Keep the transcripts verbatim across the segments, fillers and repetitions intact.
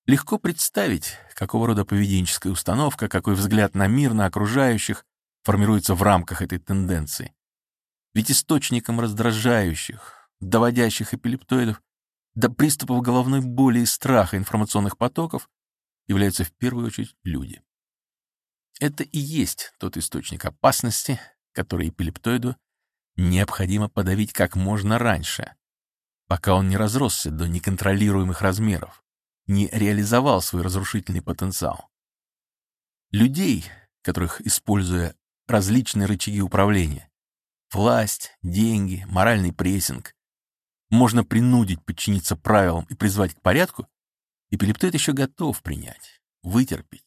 Легко представить, какого рода поведенческая установка, какой взгляд на мир, на окружающих формируется в рамках этой тенденции. Ведь источником раздражающих, доводящих эпилептоидов до приступов головной боли и страха информационных потоков являются в первую очередь люди. Это и есть тот источник опасности, который эпилептоиду необходимо подавить как можно раньше, пока он не разросся до неконтролируемых размеров, не реализовал свой разрушительный потенциал. Людей, которых, используя различные рычаги управления, власть, деньги, моральный прессинг, можно принудить подчиниться правилам и призвать к порядку, эпилептоид еще готов принять, вытерпеть.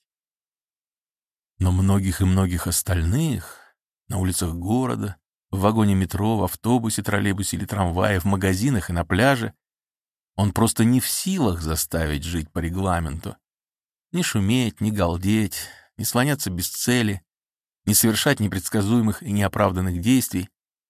Но многих и многих остальных на улицах города, в вагоне метро, в автобусе, троллейбусе или трамвае, в магазинах и на пляже он просто не в силах заставить жить по регламенту. Не шуметь, не галдеть, не слоняться без цели, не совершать непредсказуемых и неоправданных действий.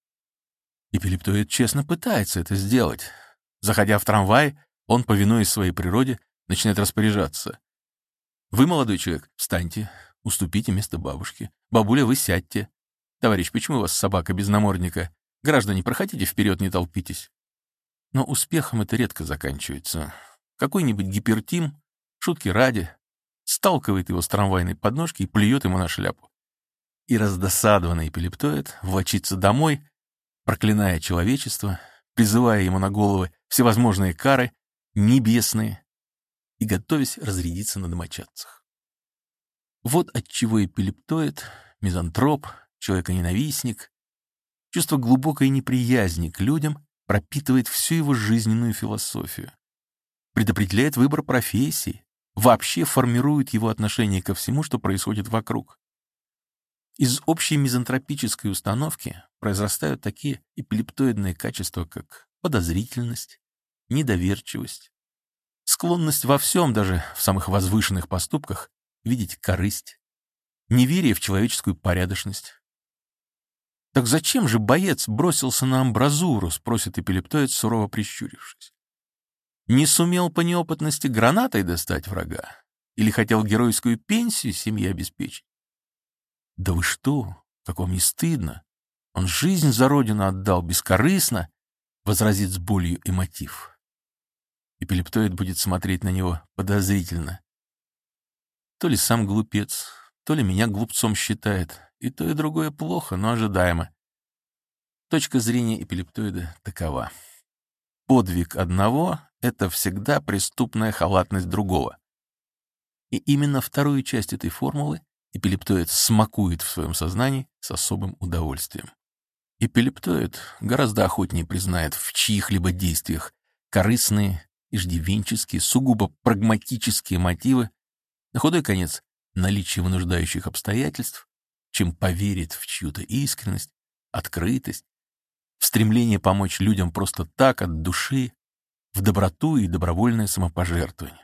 Эпилептоид честно пытается это сделать. Заходя в трамвай, он, повинуясь своей природе, начинает распоряжаться. «Вы, молодой человек, встаньте, уступите место бабушке. Бабуля, вы сядьте. Товарищ, почему у вас собака без намордника? Граждане, проходите вперед, не толпитесь». Но успехом это редко заканчивается. Какой-нибудь гипертим, шутки ради, сталкивает его с трамвайной подножки и плюет ему на шляпу. И раздосадованный эпилептоид влачится домой, проклиная человечество, призывая ему на головы всевозможные кары, небесные, и готовясь разрядиться на домочадцах. Вот отчего эпилептоид, мизантроп, человеконенавистник, чувство глубокой неприязни к людям пропитывает всю его жизненную философию, предопределяет выбор профессии, вообще формирует его отношение ко всему, что происходит вокруг. Из общей мизантропической установки произрастают такие эпилептоидные качества, как подозрительность, недоверчивость, склонность во всем, даже в самых возвышенных поступках, видеть корысть, неверие в человеческую порядочность. «Так зачем же боец бросился на амбразуру?» — спросит эпилептоид, сурово прищурившись. «Не сумел по неопытности гранатой достать врага? Или хотел геройскую пенсию семье обеспечить?» «Да вы что? Как вам не стыдно? Он жизнь за родину отдал бескорыстно», — возразит с болью эмотив. Эпилептоид будет смотреть на него подозрительно. То ли сам глупец, то ли меня глупцом считает. И то, и другое плохо, но ожидаемо. Точка зрения эпилептоида такова. Подвиг одного — это всегда преступная халатность другого. И именно вторую часть этой формулы эпилептоид смакует в своем сознании с особым удовольствием. Эпилептоид гораздо охотнее признает в чьих-либо действиях корыстные, иждивенческие, сугубо прагматические мотивы, на худой конец наличие вынуждающих обстоятельств, чем поверит в чью-то искренность, открытость, в стремление помочь людям просто так, от души, в доброту и добровольное самопожертвование.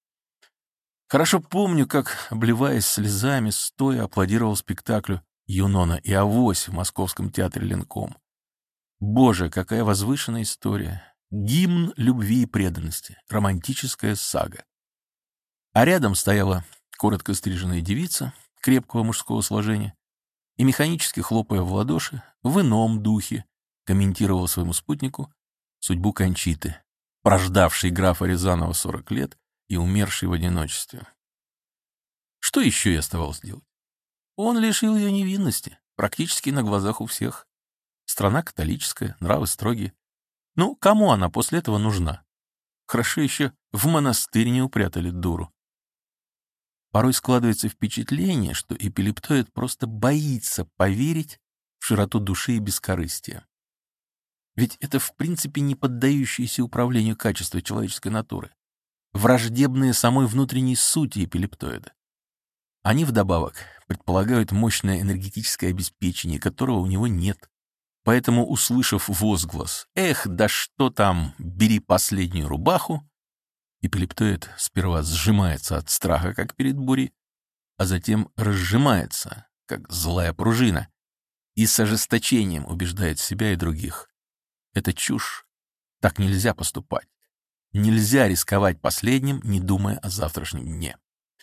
Хорошо помню, как, обливаясь слезами, стоя аплодировал спектаклю «Юнона и Авось» в Московском театре Ленком. Боже, какая возвышенная история! Гимн любви и преданности, романтическая сага. А рядом стояла коротко стриженная девица крепкого мужского сложения и, механически хлопая в ладоши, в ином духе комментировал своему спутнику судьбу Кончиты, прождавшей графа Рязанова сорок лет и умершей в одиночестве. Что еще и оставалось делать? Он лишил ее невинности, практически на глазах у всех. Страна католическая, нравы строгие. Ну, кому она после этого нужна? Хорошо еще в монастырь не упрятали дуру. Порой складывается впечатление, что эпилептоид просто боится поверить в широту души и бескорыстие. Ведь это в принципе не поддающиеся управлению качества человеческой натуры, враждебные самой внутренней сути эпилептоида. Они вдобавок предполагают мощное энергетическое обеспечение, которого у него нет. Поэтому, услышав возглас «Эх, да что там, бери последнюю рубаху», эпилептоид сперва сжимается от страха, как перед бурей, а затем разжимается, как злая пружина, и с ожесточением убеждает себя и других. Это чушь. Так нельзя поступать. Нельзя рисковать последним, не думая о завтрашнем дне.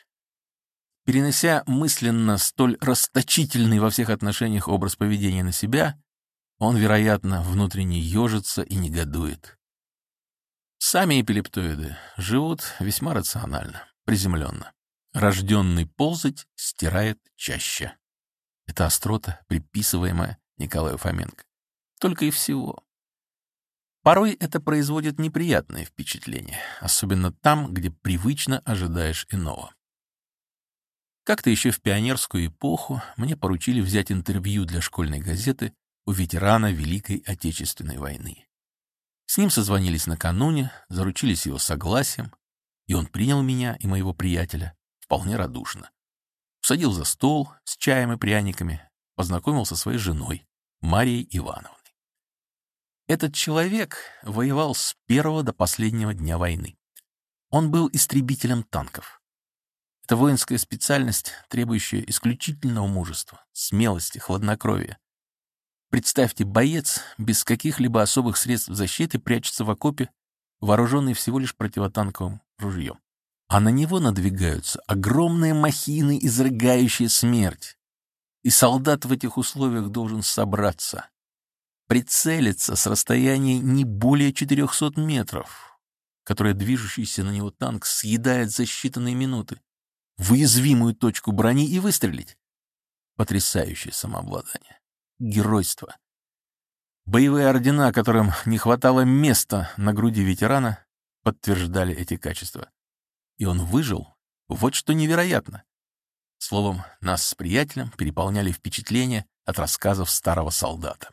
Перенося мысленно столь расточительный во всех отношениях образ поведения на себя, он, вероятно, внутренне ежится и негодует. Сами эпилептоиды живут весьма рационально, приземленно. Рожденный ползать стирает чаще. Это острота, приписываемая Николаю Фоменко. Только и всего. Порой это производит неприятные впечатления, особенно там, где привычно ожидаешь иного. Как-то еще в пионерскую эпоху мне поручили взять интервью для школьной газеты у ветерана Великой Отечественной войны. С ним созвонились накануне, заручились его согласием, и он принял меня и моего приятеля вполне радушно. Усадил за стол с чаем и пряниками, познакомил со своей женой, Марией Ивановной. Этот человек воевал с первого до последнего дня войны. Он был истребителем танков. Это воинская специальность, требующая исключительного мужества, смелости, хладнокровия. Представьте, боец без каких-либо особых средств защиты прячется в окопе, вооруженный всего лишь противотанковым ружьем. А на него надвигаются огромные махины, изрыгающие смерть. И солдат в этих условиях должен собраться, прицелиться с расстояния не более четырехсот метров, которое движущийся на него танк съедает за считанные минуты, в уязвимую точку брони и выстрелить. Потрясающее самообладание. Геройство. Боевые ордена, которым не хватало места на груди ветерана, подтверждали эти качества. И он выжил. Вот что невероятно. Словом, нас с приятелем переполняли впечатления от рассказов старого солдата.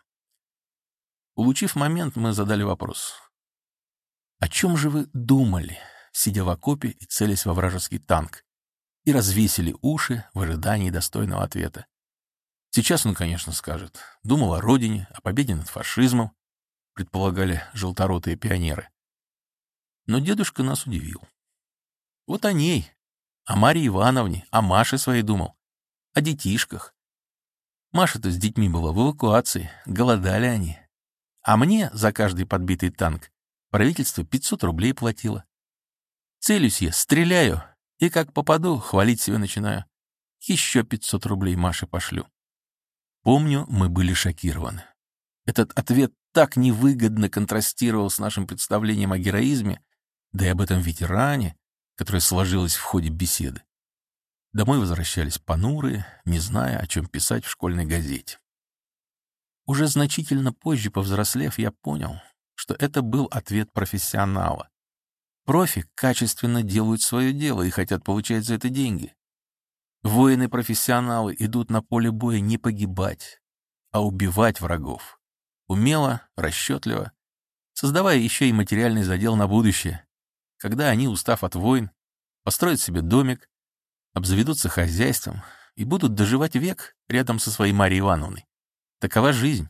Улучив момент, мы задали вопрос. О чем же вы думали, сидя в окопе и целясь во вражеский танк? И развесили уши в ожидании достойного ответа. Сейчас он, конечно, скажет, думал о родине, о победе над фашизмом, предполагали желторотые пионеры. Но дедушка нас удивил. Вот о ней, о Марье Ивановне, о Маше своей думал, о детишках. Маша-то с детьми была в эвакуации, голодали они. А мне за каждый подбитый танк правительство пятьсот рублей платило. Целюсь я, стреляю, и как попаду, хвалить себя начинаю. Еще пятьсот рублей Маше пошлю. Помню, мы были шокированы. Этот ответ так невыгодно контрастировал с нашим представлением о героизме, да и об этом ветеране, которое сложилось в ходе беседы. Домой возвращались понурые, не зная, о чем писать в школьной газете. Уже значительно позже, повзрослев, я понял, что это был ответ профессионала. Профи качественно делают свое дело и хотят получать за это деньги. Воины-профессионалы идут на поле боя не погибать, а убивать врагов. Умело, расчетливо, создавая еще и материальный задел на будущее, когда они, устав от войн, построят себе домик, обзаведутся хозяйством и будут доживать век рядом со своей Марьей Ивановной. Такова жизнь.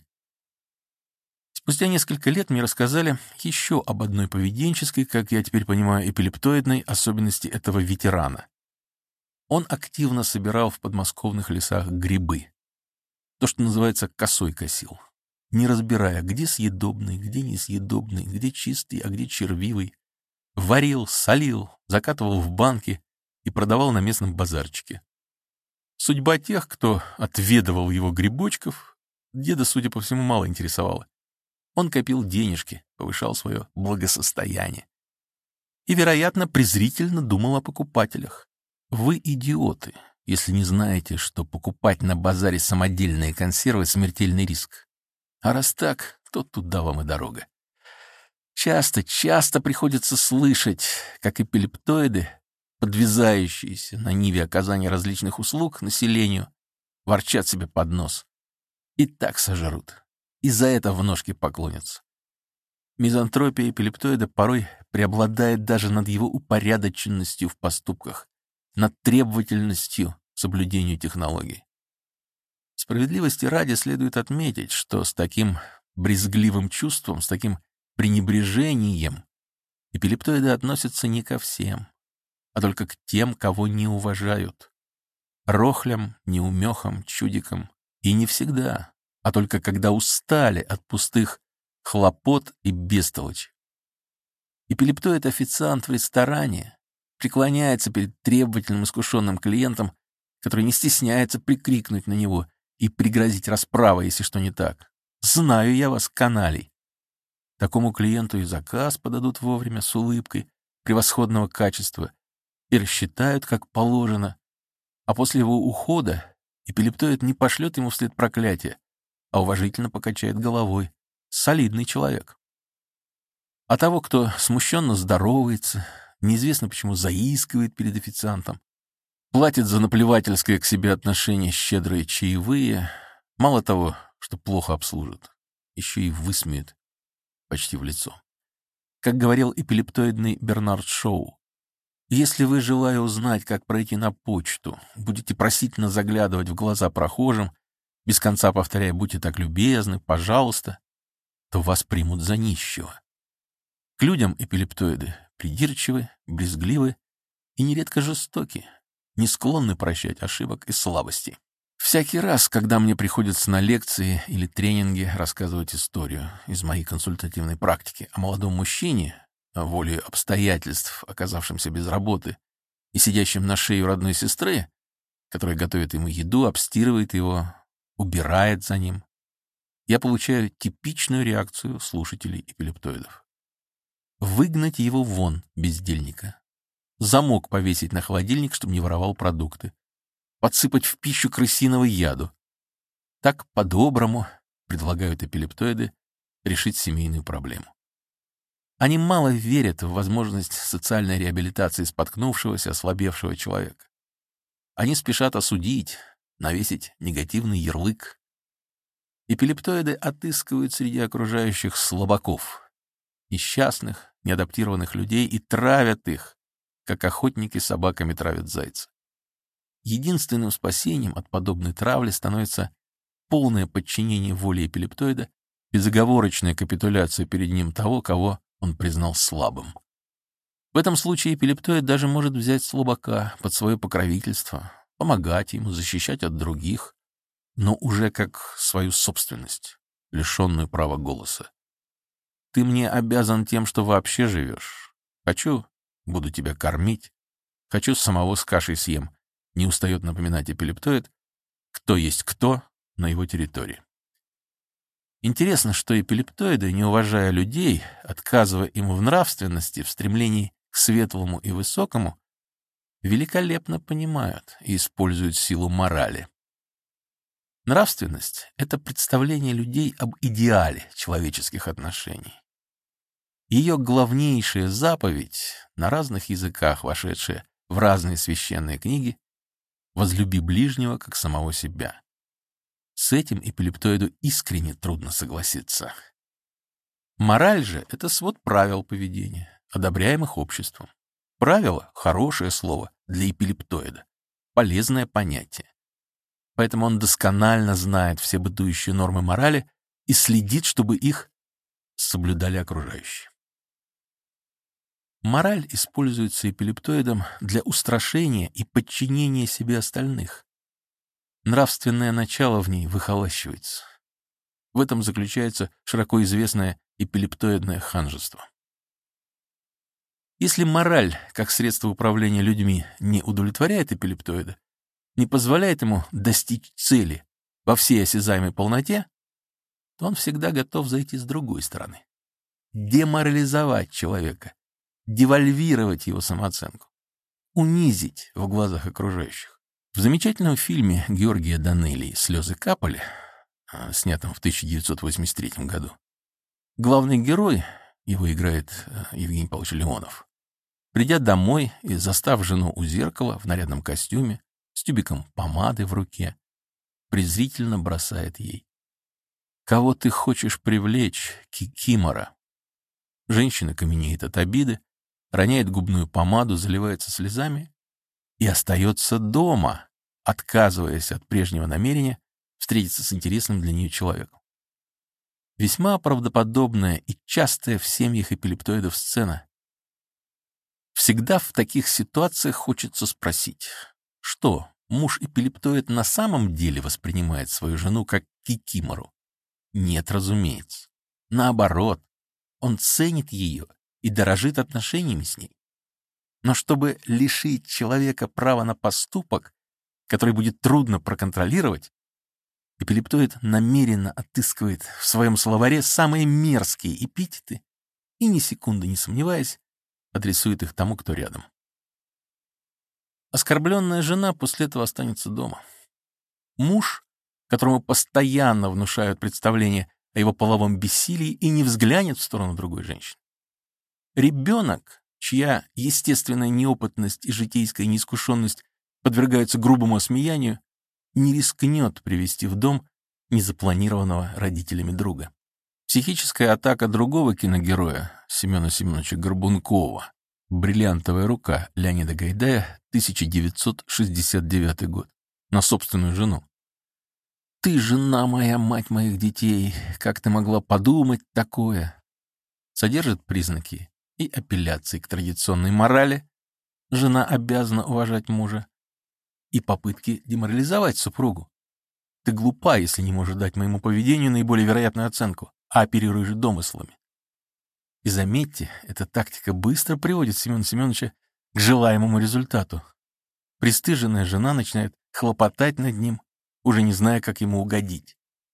Спустя несколько лет мне рассказали еще об одной поведенческой, как я теперь понимаю, эпилептоидной особенности этого ветерана. Он активно собирал в подмосковных лесах грибы. То, что называется, косой косил. Не разбирая, где съедобный, где несъедобный, где чистый, а где червивый. Варил, солил, закатывал в банки и продавал на местном базарчике. Судьба тех, кто отведывал его грибочков, деда, судя по всему, мало интересовала. Он копил денежки, повышал свое благосостояние. И, вероятно, презрительно думал о покупателях. Вы идиоты, если не знаете, что покупать на базаре самодельные консервы — смертельный риск. А раз так, то туда вам и дорога. Часто, часто приходится слышать, как эпилептоиды, подвязающиеся на ниве оказания различных услуг населению, ворчат себе под нос. И так сожрут. И за это в ножки поклонятся. Мизантропия эпилептоида порой преобладает даже над его упорядоченностью в поступках, над требовательностью к соблюдению технологий. Справедливости ради следует отметить, что с таким брезгливым чувством, с таким пренебрежением эпилептоиды относятся не ко всем, а только к тем, кого не уважают. Рохлям, неумехам, чудикам. И не всегда, а только когда устали от пустых хлопот и бестолочи. Эпилептоид-официант в ресторане преклоняется перед требовательным искушенным клиентом, который не стесняется прикрикнуть на него и пригрозить расправой, если что не так. «Знаю я вас, каналей!» Такому клиенту и заказ подадут вовремя с улыбкой превосходного качества и рассчитают, как положено. А после его ухода эпилептоид не пошлет ему вслед проклятия, а уважительно покачает головой. Солидный человек. А того, кто смущенно здоровается, неизвестно почему заискивает перед официантом, платит за наплевательское к себе отношение щедрые чаевые, мало того, что плохо обслужит, еще и высмеет почти в лицо. Как говорил эпилептоидный Бернард Шоу, если вы, желая узнать, как пройти на почту, будете просительно заглядывать в глаза прохожим, без конца повторяя «будьте так любезны, пожалуйста», то вас примут за нищего. К людям эпилептоиды придирчивы, брезгливы и нередко жестоки, не склонны прощать ошибок и слабостей. Всякий раз, когда мне приходится на лекции или тренинги рассказывать историю из моей консультативной практики о молодом мужчине, волей обстоятельств, оказавшемся без работы, и сидящем на шее у родной сестры, которая готовит ему еду, обстирывает его, убирает за ним, я получаю типичную реакцию слушателей эпилептоидов. Выгнать его вон, бездельника. Замок повесить на холодильник, чтобы не воровал продукты. Подсыпать в пищу крысиного яду. Так по-доброму предлагают эпилептоиды решить семейную проблему. Они мало верят в возможность социальной реабилитации споткнувшегося, ослабевшего человека. Они спешат осудить, навесить негативный ярлык. Эпилептоиды отыскивают среди окружающих слабаков, несчастных, неадаптированных людей и травят их, как охотники собаками травят зайца. Единственным спасением от подобной травли становится полное подчинение воле эпилептоида, безоговорочная капитуляция перед ним того, кого он признал слабым. В этом случае эпилептоид даже может взять слабака под свое покровительство, помогать ему, защищать от других, но уже как свою собственность, лишенную права голоса. Ты мне обязан тем, что вообще живешь. Хочу — буду тебя кормить. Хочу — самого с кашей съем. Не устает напоминать эпилептоид, кто есть кто на его территории. Интересно, что эпилептоиды, не уважая людей, отказывая им в нравственности, в стремлении к светлому и высокому, великолепно понимают и используют силу морали. Нравственность — это представление людей об идеале человеческих отношений. Ее главнейшая заповедь, на разных языках вошедшая в разные священные книги, «Возлюби ближнего, как самого себя». С этим эпилептоиду искренне трудно согласиться. Мораль же — это свод правил поведения, одобряемых обществом. Правило — хорошее слово для эпилептоида, полезное понятие. Поэтому он досконально знает все бытующие нормы морали и следит, чтобы их соблюдали окружающие. Мораль используется эпилептоидом для устрашения и подчинения себе остальных. Нравственное начало в ней выхолащивается. В этом заключается широко известное эпилептоидное ханжество. Если мораль, как средство управления людьми, не удовлетворяет эпилептоида, не позволяет ему достичь цели во всей осязаемой полноте, то он всегда готов зайти с другой стороны. Деморализовать человека, девальвировать его самооценку, унизить в глазах окружающих. В замечательном фильме Георгия Данелии «Слезы капали», снятом в тысяча девятьсот восемьдесят третьем году, главный герой, его играет Евгений Павлович Леонов, придя домой и застав жену у зеркала в нарядном костюме, с тюбиком помады в руке, презрительно бросает ей: «Кого ты хочешь привлечь, кикимора?» Женщина каменеет от обиды, роняет губную помаду, заливается слезами и остается дома, отказываясь от прежнего намерения встретиться с интересным для нее человеком. Весьма правдоподобная и частая в семьях эпилептоидов сцена. Всегда в таких ситуациях хочется спросить, что муж-эпилептоид на самом деле воспринимает свою жену как кикимору? Нет, разумеется. Наоборот, он ценит ее и дорожит отношениями с ней. Но чтобы лишить человека права на поступок, который будет трудно проконтролировать, эпилептоид намеренно отыскивает в своем словаре самые мерзкие эпитеты и, ни секунды не сомневаясь, адресует их тому, кто рядом. Оскорбленная жена после этого останется дома. Муж, которому постоянно внушают представление о его половом бессилии, и не взглянет в сторону другой женщины. Ребенок, чья естественная неопытность и житейская неискушенность подвергаются грубому осмеянию, не рискнет привести в дом незапланированного родителями друга. Психическая атака другого киногероя, Семена Семеновича Горбункова, «Бриллиантовая рука» Леонида Гайдая, тысяча девятьсот шестьдесят девятый год, на собственную жену. «Ты, жена моя, мать моих детей, как ты могла подумать такое?» Содержит признаки и апелляции к традиционной морали, жена обязана уважать мужа, и попытки деморализовать супругу. Ты глупа, если не можешь дать моему поведению наиболее вероятную оценку, а оперируешь домыслами. И заметьте, эта тактика быстро приводит Семена Семеновича к желаемому результату. Пристыженная жена начинает хлопотать над ним, уже не зная, как ему угодить.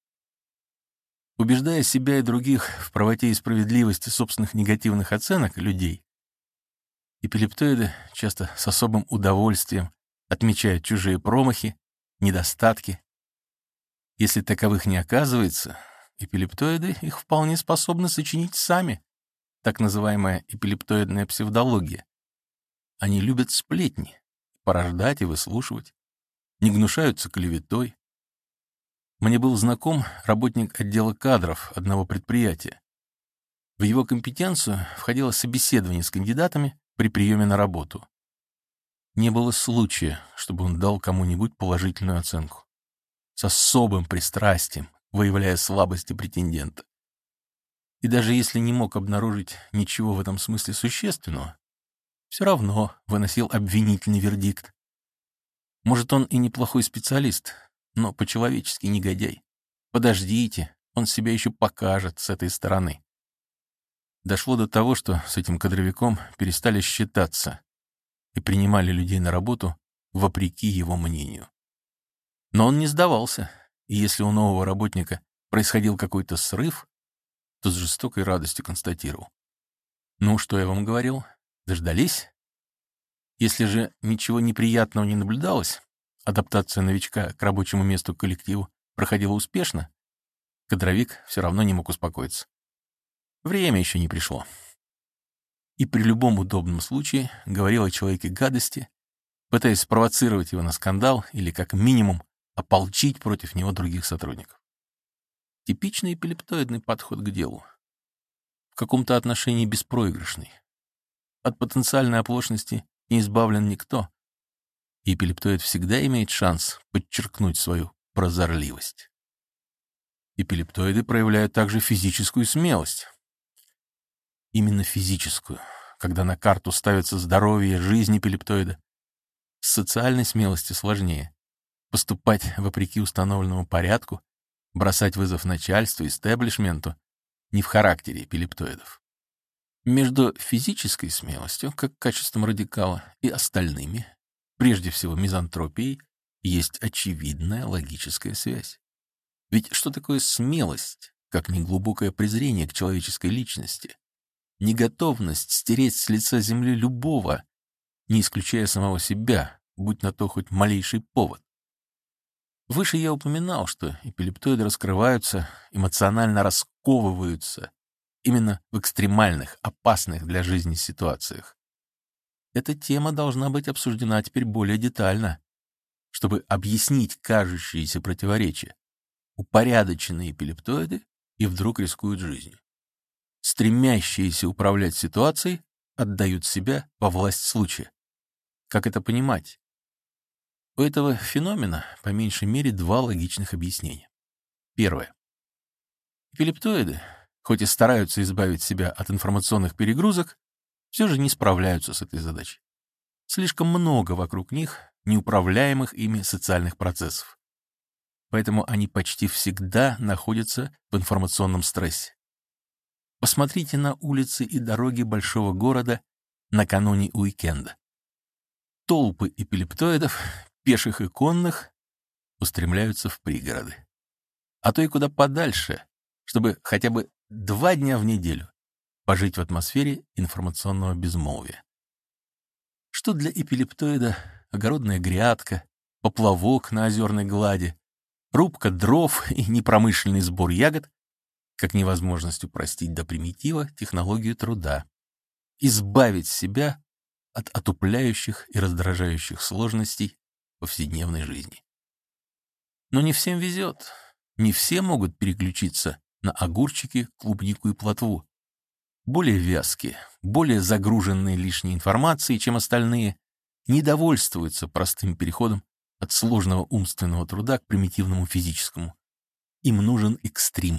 Убеждая себя и других в правоте и справедливости собственных негативных оценок людей, эпилептоиды часто с особым удовольствием отмечают чужие промахи, недостатки. Если таковых не оказывается, эпилептоиды их вполне способны сочинить сами, так называемая эпилептоидная псевдология. Они любят сплетни, порождать и выслушивать, не гнушаются клеветой. Мне был знаком работник отдела кадров одного предприятия. В его компетенцию входило собеседование с кандидатами при приеме на работу. Не было случая, чтобы он дал кому-нибудь положительную оценку. С особым пристрастием, выявляя слабости претендента. И даже если не мог обнаружить ничего в этом смысле существенного, все равно выносил обвинительный вердикт. Может, он и неплохой специалист, но по-человечески негодяй. Подождите, он себя еще покажет с этой стороны. Дошло до того, что с этим кадровиком перестали считаться и принимали людей на работу вопреки его мнению. Но он не сдавался, и если у нового работника происходил какой-то срыв, то с жестокой радостью констатировал: «Ну, что я вам говорил? Дождались?» Если же ничего неприятного не наблюдалось, адаптация новичка к рабочему месту коллективу проходила успешно, кадровик все равно не мог успокоиться. Время еще не пришло. И при любом удобном случае говорил о человеке гадости, пытаясь спровоцировать его на скандал или, как минимум, ополчить против него других сотрудников. Типичный эпилептоидный подход к делу. В каком-то отношении беспроигрышный. От потенциальной оплошности не избавлен никто. И эпилептоид всегда имеет шанс подчеркнуть свою прозорливость. Эпилептоиды проявляют также физическую смелость. Именно физическую, когда на карту ставится здоровье, жизнь эпилептоида. С социальной смелостью сложнее. Поступать вопреки установленному порядку, бросать вызов начальству, истеблишменту не в характере эпилептоидов. Между физической смелостью, как качеством радикала, и остальными, прежде всего мизантропией, есть очевидная логическая связь. Ведь что такое смелость, как неглубокое презрение к человеческой личности, неготовность стереть с лица земли любого, не исключая самого себя, будь на то хоть малейший повод? Выше я упоминал, что эпилептоиды раскрываются, эмоционально расковываются именно в экстремальных, опасных для жизни ситуациях. Эта тема должна быть обсуждена теперь более детально, чтобы объяснить кажущиеся противоречия. Упорядоченные эпилептоиды и вдруг рискуют жизнью. Стремящиеся управлять ситуацией отдают себя во власть случая. Как это понимать? У этого феномена по меньшей мере два логичных объяснения. Первое. Эпилептоиды, хоть и стараются избавить себя от информационных перегрузок, все же не справляются с этой задачей. Слишком много вокруг них неуправляемых ими социальных процессов. Поэтому они почти всегда находятся в информационном стрессе. посмотрите на улицы и дороги большого города накануне уикенда. Толпы эпилептоидов, пеших и конных, устремляются в пригороды. А то и куда подальше, чтобы хотя бы два дня в неделю пожить в атмосфере информационного безмолвия. Что для эпилептоида огородная грядка, поплавок на озерной глади, рубка дров и непромышленный сбор ягод, как невозможность упростить до примитива технологию труда, избавить себя от отупляющих и раздражающих сложностей повседневной жизни. Но не всем везет, не все могут переключиться на огурчики, клубнику и плотву. Более вязкие, более загруженные лишней информацией, чем остальные, не довольствуются простым переходом от сложного умственного труда к примитивному физическому. Им нужен экстрим.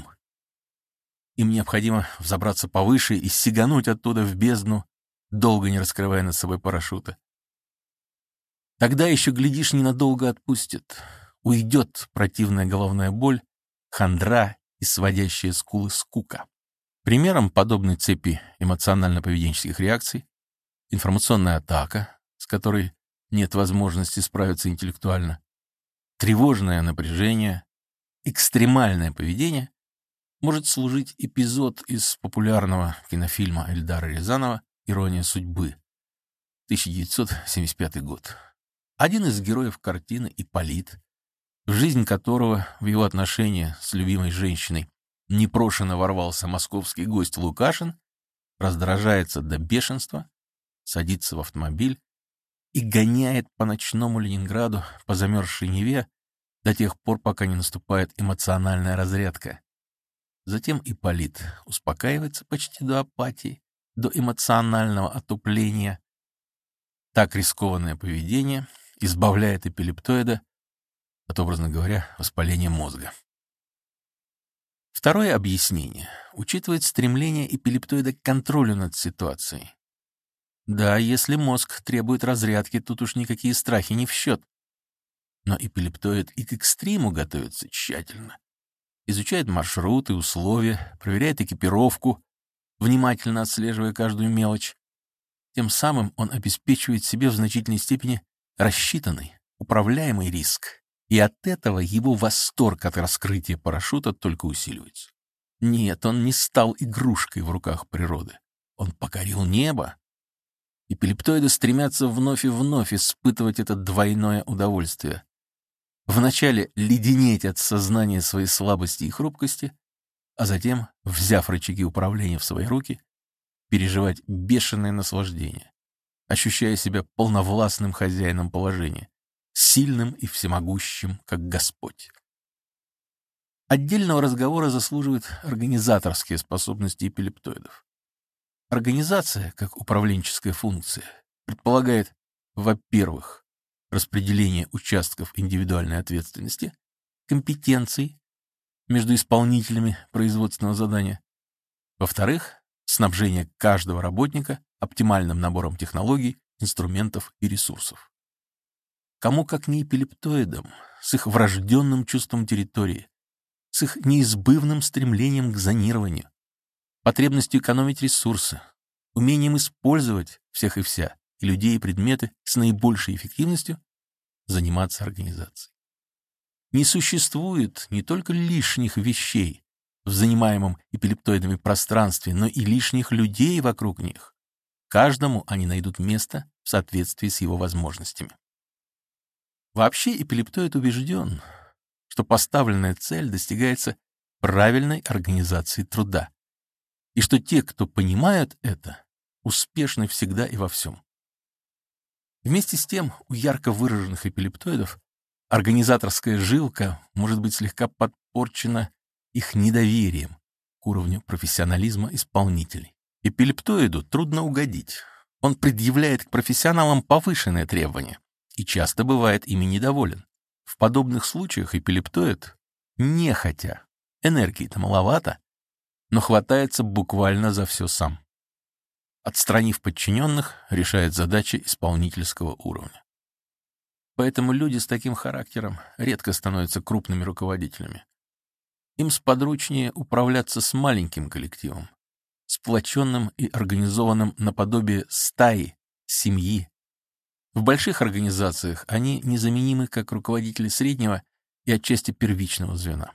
Им необходимо взобраться повыше и сигануть оттуда в бездну, долго не раскрывая над собой парашюта. Тогда еще, глядишь, ненадолго отпустит. Уйдет противная головная боль, хандра и сводящая скулы скука. Примером подобной цепи эмоционально-поведенческих реакций информационная атака, с которой нет возможности справиться интеллектуально, тревожное напряжение, экстремальное поведение может служить эпизод из популярного кинофильма Эльдара Рязанова «Ирония судьбы», тысяча девятьсот семьдесят пятый год. Один из героев картины Ипполит, в жизнь которого в его отношения с любимой женщиной непрошено ворвался московский гость Лукашин, раздражается до бешенства, садится в автомобиль и гоняет по ночному Ленинграду по замерзшей Неве до тех пор, пока не наступает эмоциональная разрядка. Затем Ипполит успокаивается почти до апатии, до эмоционального отупления. Так рискованное поведение избавляет эпилептоида от, образно говоря, воспаления мозга. Второе объяснение учитывает стремление эпилептоида к контролю над ситуацией. Да, если мозг требует разрядки, тут уж никакие страхи не в счет. Но эпилептоид и к экстриму готовится тщательно. Изучает маршруты, условия, проверяет экипировку, внимательно отслеживая каждую мелочь. Тем самым он обеспечивает себе в значительной степени рассчитанный, управляемый риск. И от этого его восторг от раскрытия парашюта только усиливается. Нет, он не стал игрушкой в руках природы. Он покорил небо. Эпилептоиды стремятся вновь и вновь испытывать это двойное удовольствие. Вначале леденеть от сознания своей слабости и хрупкости, а затем, взяв рычаги управления в свои руки, переживать бешеное наслаждение, ощущая себя полновластным хозяином положения, сильным и всемогущим, как Господь. Отдельного разговора заслуживают организаторские способности эпилептоидов. Организация, как управленческая функция, предполагает, во-первых, распределение участков индивидуальной ответственности, компетенций между исполнителями производственного задания. Во-вторых, снабжение каждого работника оптимальным набором технологий, инструментов и ресурсов. Кому как не эпилептоидам, с их врожденным чувством территории, с их неизбывным стремлением к зонированию, потребностью экономить ресурсы, умением использовать всех и вся, и людей, и предметы с наибольшей эффективностью, заниматься организацией. Не существует не только лишних вещей в занимаемом эпилептоидами пространстве, но и лишних людей вокруг них. Каждому они найдут место в соответствии с его возможностями. Вообще эпилептоид убежден, что поставленная цель достигается правильной организацией труда, и что те, кто понимают это, успешны всегда и во всем. Вместе с тем, у ярко выраженных эпилептоидов организаторская жилка может быть слегка подпорчена их недоверием к уровню профессионализма исполнителей. Эпилептоиду трудно угодить. Он предъявляет к профессионалам повышенные требования и часто бывает ими недоволен. В подобных случаях эпилептоид, нехотя, энергии-то маловато, но хватается буквально за все сам. Отстранив подчиненных, решает задачи исполнительского уровня. Поэтому люди с таким характером редко становятся крупными руководителями. Им сподручнее управляться с маленьким коллективом, сплоченным и организованным наподобие стаи, семьи. В больших организациях они незаменимы как руководители среднего и отчасти первичного звена.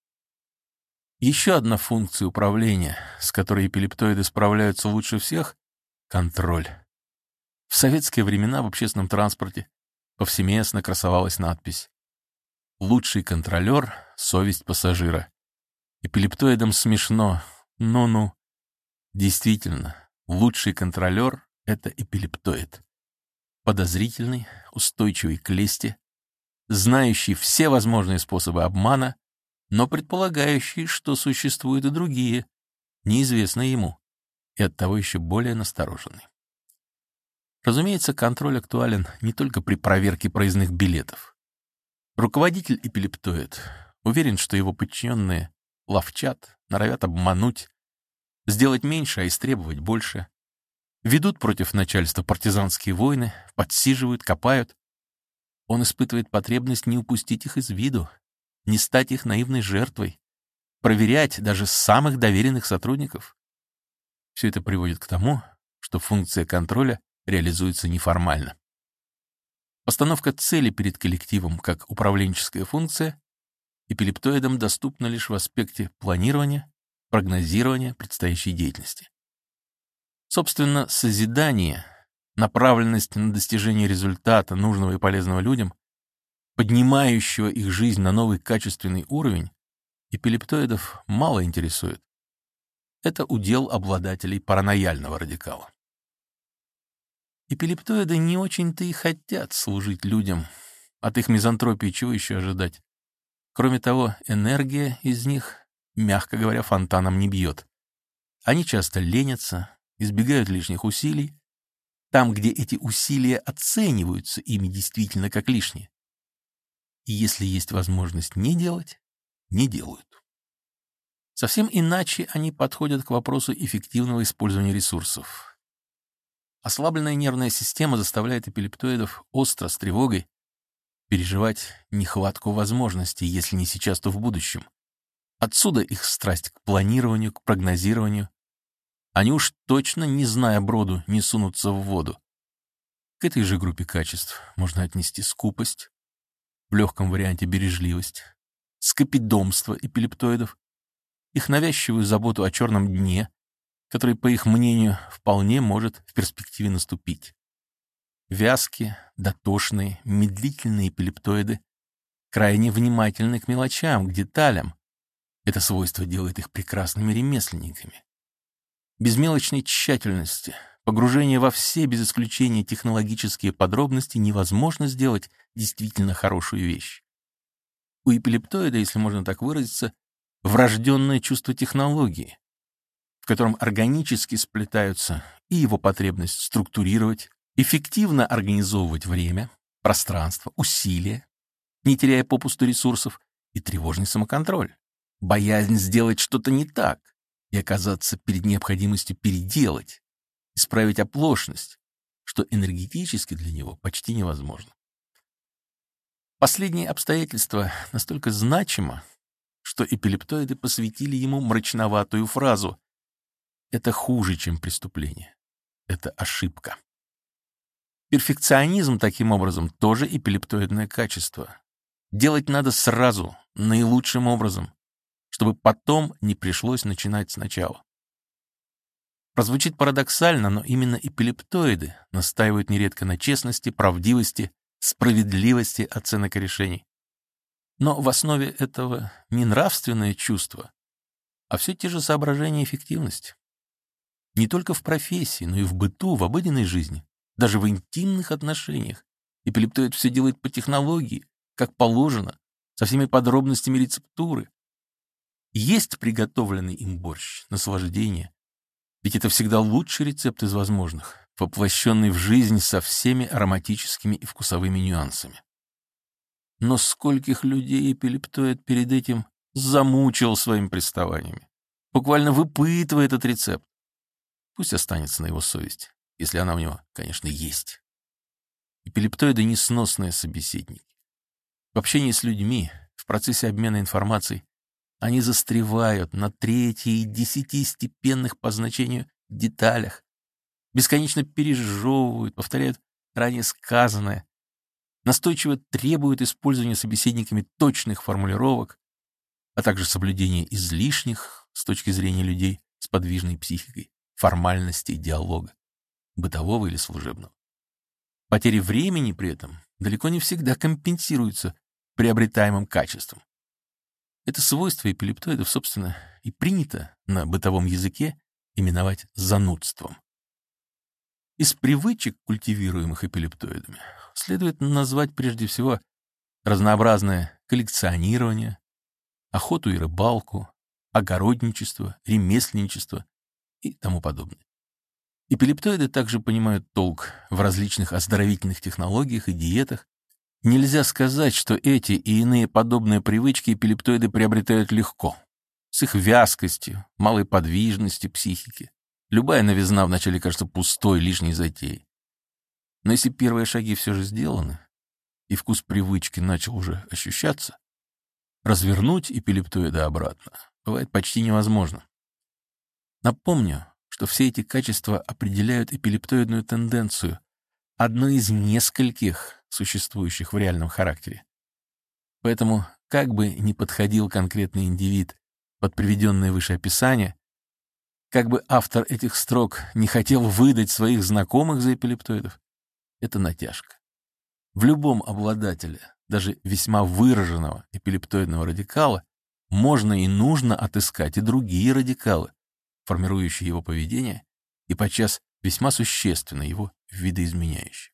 Еще одна функция управления, с которой эпилептоиды справляются лучше всех — контроль. В советские времена в общественном транспорте повсеместно красовалась надпись «Лучший контролер — совесть пассажира». Эпилептоидам смешно, ну-ну. Действительно, лучший контролер — это эпилептоид. Подозрительный, устойчивый к лести, знающий все возможные способы обмана, но предполагающий, что существуют и другие, неизвестные ему, и оттого еще более настороженный. Разумеется, контроль актуален не только при проверке проездных билетов. Руководитель эпилептоид уверен, что его подчиненные ловчат, норовят обмануть, сделать меньше, а истребовать больше, ведут против начальства партизанские войны, подсиживают, копают. Он испытывает потребность не упустить их из виду, не стать их наивной жертвой, проверять даже самых доверенных сотрудников. Все это приводит к тому, что функция контроля реализуется неформально. Постановка цели перед коллективом как управленческая функция эпилептоидам доступна лишь в аспекте планирования, прогнозирования предстоящей деятельности. Собственно, созидание, направленность на достижение результата, нужного и полезного людям, поднимающего их жизнь на новый качественный уровень, эпилептоидов мало интересует. Это удел обладателей паранояльного радикала. Эпилептоиды не очень-то и хотят служить людям. От их мизантропии чего еще ожидать? Кроме того, энергия из них, мягко говоря, фонтаном не бьет. Они часто ленятся, избегают лишних усилий, там, где эти усилия оцениваются ими действительно как лишние. И если есть возможность не делать, не делают. Совсем иначе они подходят к вопросу эффективного использования ресурсов. Ослабленная нервная система заставляет эпилептоидов остро, с тревогой, переживать нехватку возможностей, если не сейчас, то в будущем. Отсюда их страсть к планированию, к прогнозированию. Они уж точно, не зная броду, не сунутся в воду. К этой же группе качеств можно отнести скупость, в легком варианте бережливость, скопидомство эпилептоидов, их навязчивую заботу о черном дне, который, по их мнению, вполне может в перспективе наступить. Вязкие, дотошные, медлительные эпилептоиды крайне внимательны к мелочам, к деталям. Это свойство делает их прекрасными ремесленниками. Без мелочной тщательности, погружения во все, без исключения, технологические подробности невозможно сделать действительно хорошую вещь. У эпилептоида, если можно так выразиться, врожденное чувство технологии, в котором органически сплетаются и его потребность структурировать, эффективно организовывать время, пространство, усилия, не теряя попусту ресурсов, и тревожный самоконтроль, боязнь сделать что-то не так и оказаться перед необходимостью переделать, исправить оплошность, что энергетически для него почти невозможно. Последнее обстоятельство настолько значимо, что эпилептоиды посвятили ему мрачноватую фразу: «Это хуже, чем преступление. Это ошибка». Перфекционизм, таким образом, тоже эпилептоидное качество. Делать надо сразу, наилучшим образом, чтобы потом не пришлось начинать сначала. Прозвучит парадоксально, но именно эпилептоиды настаивают нередко на честности, правдивости, справедливости оценок и решений. Но в основе этого не нравственное чувство, а все те же соображения эффективности. Не только в профессии, но и в быту, в обыденной жизни, даже в интимных отношениях. Эпилептоид все делает по технологии, как положено, со всеми подробностями рецептуры. Есть приготовленный им борщ, наслаждение. Ведь это всегда лучший рецепт из возможных, воплощенный в жизнь со всеми ароматическими и вкусовыми нюансами. Но скольких людей эпилептоид перед этим замучил своими приставаниями, буквально выпытывая этот рецепт. Пусть останется на его совести, если она у него, конечно, есть. Эпилептоиды — несносные собеседники. В общении с людьми, в процессе обмена информацией Они застревают на третьей и десятистепенных по значению деталях, бесконечно пережевывают, повторяют ранее сказанное, настойчиво требуют использования собеседниками точных формулировок, а также соблюдения излишних, с точки зрения людей с подвижной психикой, формальностей диалога, бытового или служебного. Потери времени при этом далеко не всегда компенсируются приобретаемым качеством. Это свойство эпилептоидов, собственно, и принято на бытовом языке именовать занудством. Из привычек, культивируемых эпилептоидами, следует назвать прежде всего разнообразное коллекционирование, охоту и рыбалку, огородничество, ремесленничество и тому подобное. Эпилептоиды также понимают толк в различных оздоровительных технологиях и диетах. Нельзя сказать, что эти и иные подобные привычки эпилептоиды приобретают легко. С их вязкостью, малой подвижностью психики. Любая новизна вначале кажется пустой, лишней затеей. Но если первые шаги все же сделаны, и вкус привычки начал уже ощущаться, развернуть эпилептоида обратно бывает почти невозможно. Напомню, что все эти качества определяют эпилептоидную тенденцию, одну из нескольких, существующих в реальном характере. Поэтому, как бы ни подходил конкретный индивид под приведенное выше описание, как бы автор этих строк не хотел выдать своих знакомых за эпилептоидов, это натяжка. В любом обладателе, даже весьма выраженного эпилептоидного радикала, можно и нужно отыскать и другие радикалы, формирующие его поведение и подчас весьма существенно его видоизменяющие.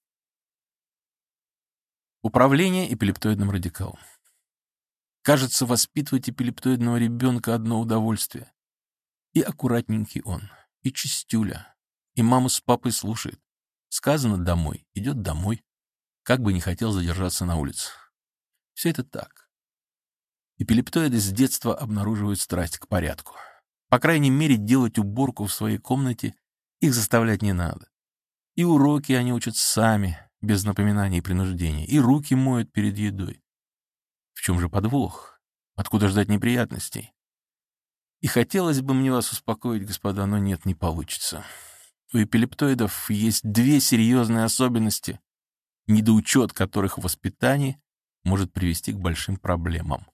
Управление эпилептоидным радикалом. Кажется, воспитывать эпилептоидного ребенка одно удовольствие. И аккуратненький он, и чистюля, и маму с папой слушает. Сказано «домой», идет домой, как бы не хотел задержаться на улице. Все это так. Эпилептоиды с детства обнаруживают страсть к порядку. По крайней мере, делать уборку в своей комнате их заставлять не надо. И уроки они учат сами, без напоминаний и принуждения, и руки моют перед едой. В чем же подвох? Откуда ждать неприятностей? И хотелось бы мне вас успокоить, господа, но нет, не получится. У эпилептоидов есть две серьезные особенности, недоучет которых в воспитании может привести к большим проблемам.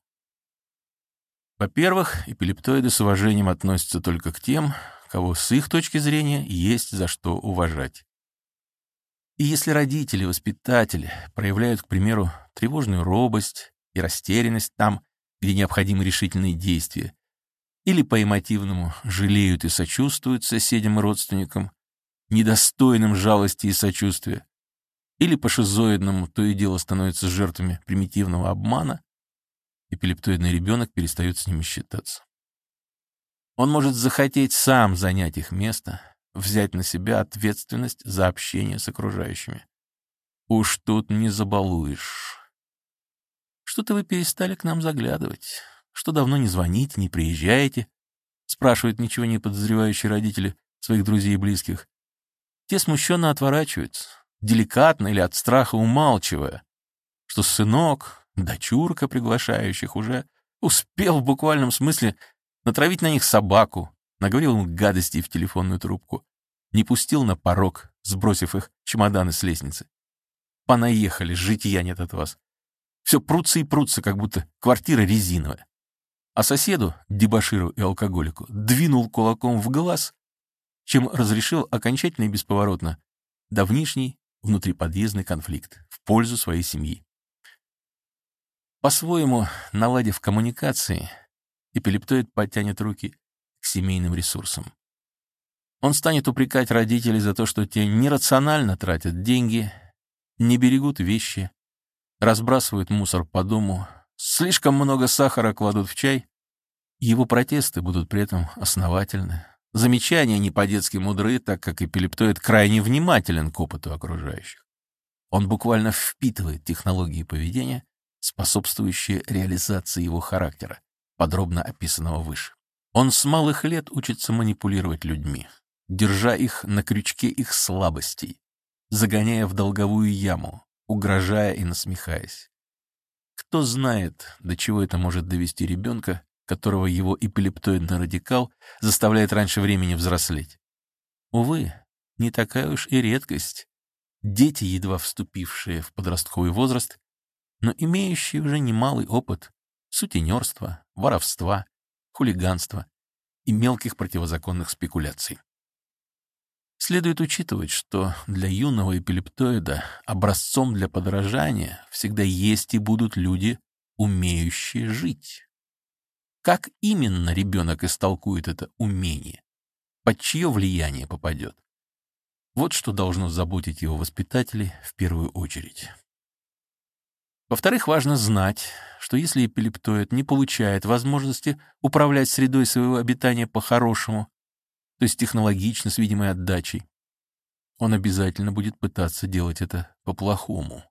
Во-первых, эпилептоиды с уважением относятся только к тем, кого с их точки зрения есть за что уважать. И если родители, воспитатели проявляют, к примеру, тревожную робость и растерянность там, где необходимы решительные действия, или по-эмотивному жалеют и сочувствуют соседям и родственникам, недостойным жалости и сочувствия, или по-шизоидному то и дело становятся жертвами примитивного обмана, эпилептоидный ребенок перестает с ними считаться. Он может захотеть сам занять их место, взять на себя ответственность за общение с окружающими. Уж тут не забалуешь. Что-то вы перестали к нам заглядывать, что давно не звоните, не приезжаете, спрашивают ничего не подозревающие родители своих друзей и близких. Те смущенно отворачиваются, деликатно или от страха умалчивая, что сынок, дочурка приглашающих уже успел в буквальном смысле натравить на них собаку, наговорил им гадостей в телефонную трубку, не пустил на порог, сбросив их чемоданы с лестницы. Понаехали, житья нет от вас. Все прутся и прутся, как будто квартира резиновая. А соседу, дебоширу и алкоголику, двинул кулаком в глаз, чем разрешил окончательно и бесповоротно давнишний внутриподъездный конфликт в пользу своей семьи. По-своему, наладив коммуникации, эпилептоид подтянет руки к семейным ресурсам. Он станет упрекать родителей за то, что те нерационально тратят деньги, не берегут вещи, разбрасывают мусор по дому, слишком много сахара кладут в чай. Его протесты будут при этом основательны. Замечания не по-детски мудры, так как эпилептоид крайне внимателен к опыту окружающих. Он буквально впитывает технологии поведения, способствующие реализации его характера, подробно описанного выше. Он с малых лет учится манипулировать людьми, держа их на крючке их слабостей, загоняя в долговую яму, угрожая и насмехаясь. Кто знает, до чего это может довести ребенка, которого его эпилептоидный радикал заставляет раньше времени взрослеть. Увы, не такая уж и редкость. Дети, едва вступившие в подростковый возраст, но имеющие уже немалый опыт сутенерства, воровства, хулиганства и мелких противозаконных спекуляций. Следует учитывать, что для юного эпилептоида образцом для подражания всегда есть и будут люди, умеющие жить. Как именно ребенок истолкует это умение? Под чье влияние попадет? Вот что должно заботить его воспитателей в первую очередь. Во-вторых, важно знать, что если эпилептоид не получает возможности управлять средой своего обитания по-хорошему, то есть технологично, с видимой отдачей, он обязательно будет пытаться делать это по-плохому.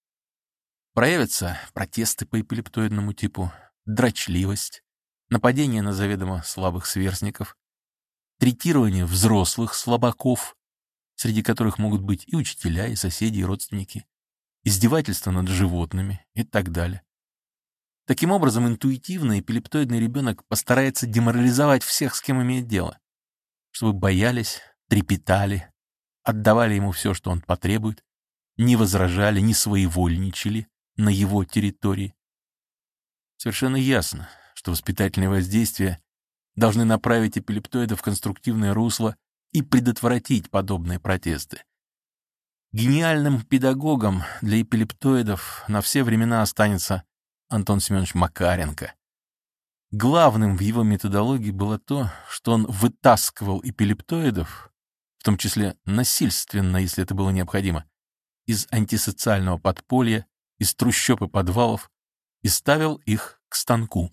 Проявятся протесты по эпилептоидному типу, дрочливость, нападение на заведомо слабых сверстников, третирование взрослых слабаков, среди которых могут быть и учителя, и соседи, и родственники, издевательство над животными и так далее. Таким образом, интуитивно эпилептоидный ребенок постарается деморализовать всех, с кем имеет дело, чтобы боялись, трепетали, отдавали ему все, что он потребует, не возражали, не своевольничали на его территории. Совершенно ясно, что воспитательные воздействия должны направить эпилептоида в конструктивное русло и предотвратить подобные протесты. Гениальным педагогом для эпилептоидов на все времена останется Антон Семенович Макаренко. Главным в его методологии было то, что он вытаскивал эпилептоидов, в том числе насильственно, если это было необходимо, из антисоциального подполья, из трущоб и подвалов, и ставил их к станку.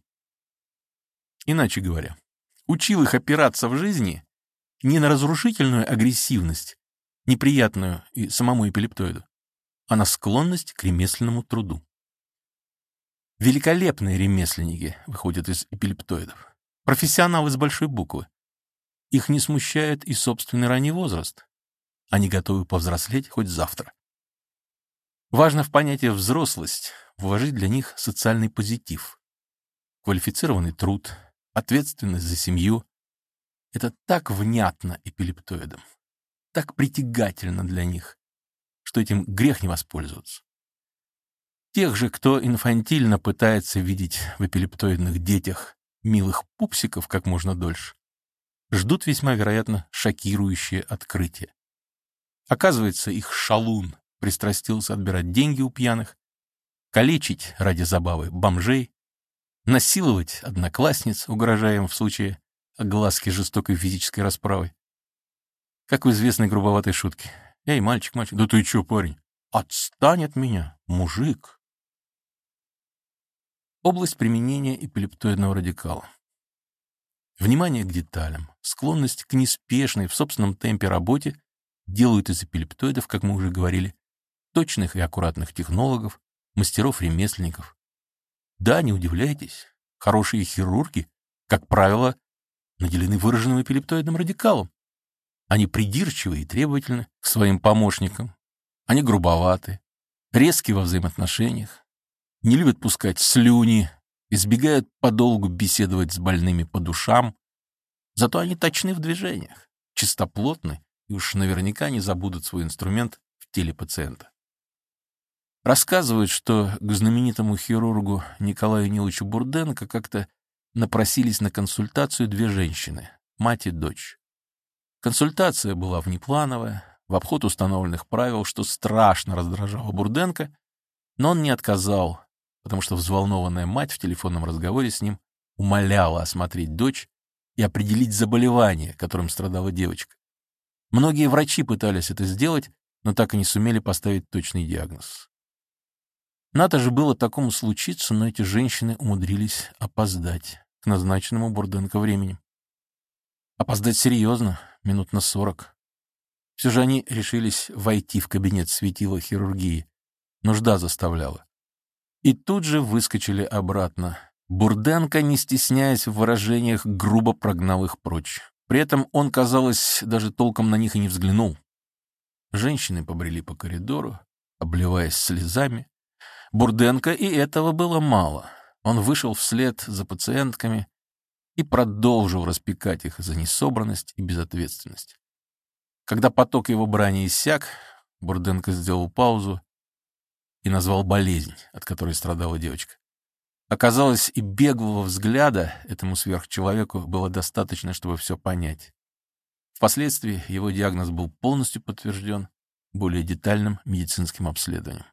Иначе говоря, учил их опираться в жизни не на разрушительную агрессивность, неприятную и самому эпилептоиду, а на склонность к ремесленному труду. Великолепные ремесленники выходят из эпилептоидов, профессионалы с большой буквы. Их не смущает и собственный ранний возраст. Они готовы повзрослеть хоть завтра. Важно в понятии «взрослость» вложить для них социальный позитив, квалифицированный труд, ответственность за семью. Это так внятно эпилептоидам, так притягательно для них, что этим грех не воспользоваться. Тех же, кто инфантильно пытается видеть в эпилептоидных детях милых пупсиков как можно дольше, ждут весьма вероятно шокирующие открытия. Оказывается, их шалун пристрастился отбирать деньги у пьяных, калечить ради забавы бомжей, насиловать одноклассниц, угрожая им в случае огласки жестокой физической расправой. Как в известной грубоватой шутке. «Эй, мальчик, мальчик, да ты чё, парень? Отстань от меня, мужик!» Область применения эпилептоидного радикала. Внимание к деталям, склонность к неспешной в собственном темпе работе делают из эпилептоидов, как мы уже говорили, точных и аккуратных технологов, мастеров-ремесленников. Да, не удивляйтесь, хорошие хирурги, как правило, наделены выраженным эпилептоидным радикалом. Они придирчивы и требовательны к своим помощникам. Они грубоваты, резки во взаимоотношениях, не любят пускать слюни, избегают подолгу беседовать с больными по душам. Зато они точны в движениях, чистоплотны и уж наверняка не забудут свой инструмент в теле пациента. Рассказывают, что к знаменитому хирургу Николаю Ниловичу Бурденко как-то напросились на консультацию две женщины, мать и дочь. Консультация была внеплановая, в обход установленных правил, что страшно раздражало Бурденко, но он не отказал, потому что взволнованная мать в телефонном разговоре с ним умоляла осмотреть дочь и определить заболевание, которым страдала девочка. Многие врачи пытались это сделать, но так и не сумели поставить точный диагноз. Надо же было такому случиться, но эти женщины умудрились опоздать к назначенному Бурденко времени. Опоздать серьезно, минут на сорок. Все же они решились войти в кабинет светила хирургии. Нужда заставляла. И тут же выскочили обратно. Бурденко, не стесняясь в выражениях, грубо прогнал их прочь. При этом он, казалось, даже толком на них и не взглянул. Женщины побрели по коридору, обливаясь слезами. Бурденко и этого было мало. Он вышел вслед за пациентками, и продолжил распекать их за несобранность и безответственность. Когда поток его брани иссяк, Бурденко сделал паузу и назвал болезнь, от которой страдала девочка. Оказалось, и беглого взгляда этому сверхчеловеку было достаточно, чтобы все понять. Впоследствии его диагноз был полностью подтвержден более детальным медицинским обследованием.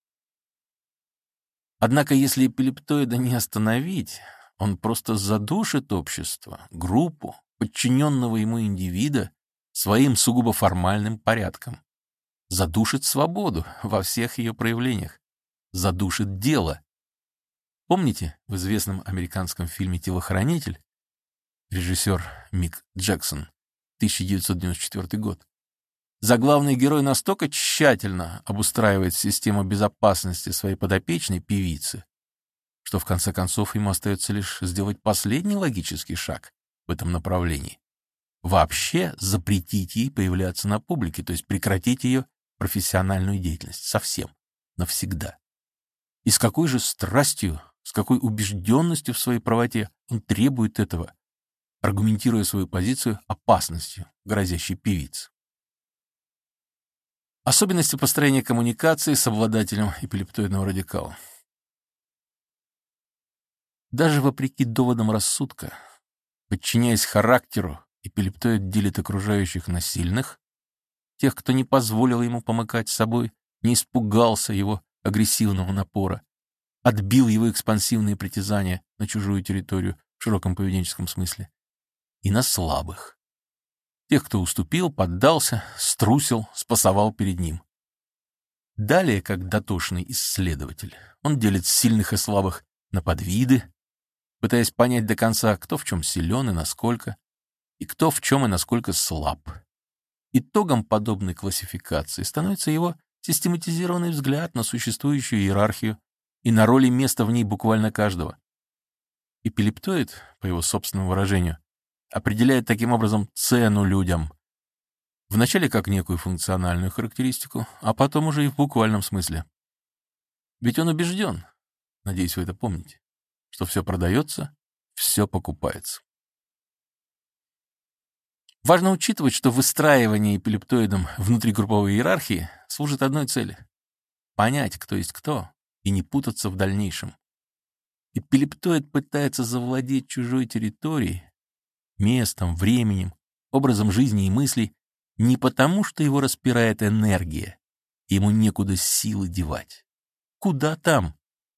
Однако, если эпилептоида не остановить, он просто задушит общество, группу, подчиненного ему индивида своим сугубо формальным порядком. Задушит свободу во всех ее проявлениях. Задушит дело. Помните в известном американском фильме «Телохранитель» режиссер Мик Джексон, тысяча девятьсот девяносто четвёртый год? Заглавный герой настолько тщательно обустраивает систему безопасности своей подопечной певицы, что в конце концов ему остается лишь сделать последний логический шаг в этом направлении. Вообще запретить ей появляться на публике, то есть прекратить ее профессиональную деятельность совсем, навсегда. И с какой же страстью, с какой убежденностью в своей правоте он требует этого, аргументируя свою позицию опасностью, грозящей певице. Особенности построения коммуникации с обладателем эпилептоидного радикала. Даже вопреки доводам рассудка, подчиняясь характеру, эпилептоид делит окружающих на сильных, тех, кто не позволил ему помыкать собой, не испугался его агрессивного напора, отбил его экспансивные притязания на чужую территорию в широком поведенческом смысле, и на слабых. Тех, кто уступил, поддался, струсил, спасовал перед ним. Далее, как дотошный исследователь, он делит сильных и слабых на подвиды, пытаясь понять до конца, кто в чем силен и насколько, и кто в чем и насколько слаб. Итогом подобной классификации становится его систематизированный взгляд на существующую иерархию и на роли места в ней буквально каждого. Эпилептоид, по его собственному выражению, определяет таким образом цену людям. Вначале как некую функциональную характеристику, а потом уже и в буквальном смысле. Ведь он убежден, надеюсь, вы это помните, что все продается, все покупается. Важно учитывать, что выстраивание эпилептоидом внутригрупповой иерархии служит одной цели — понять, кто есть кто, и не путаться в дальнейшем. Эпилептоид пытается завладеть чужой территорией, местом, временем, образом жизни и мыслей не потому, что его распирает энергия, и ему некуда силы девать. Куда там?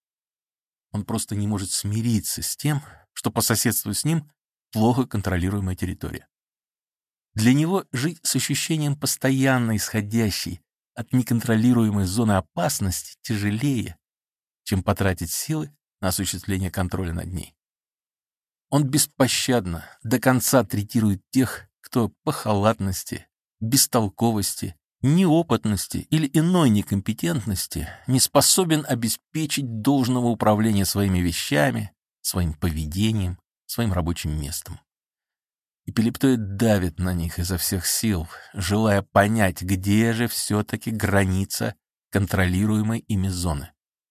Он просто не может смириться с тем, что по соседству с ним плохо контролируемая территория. Для него жить с ощущением постоянно исходящей от неконтролируемой зоны опасности тяжелее, чем потратить силы на осуществление контроля над ней. Он беспощадно до конца третирует тех, кто по халатности, бестолковости, неопытности или иной некомпетентности не способен обеспечить должного управления своими вещами, своим поведением, своим рабочим местом. Эпилептоид давит на них изо всех сил, желая понять, где же все-таки граница контролируемой ими зоны.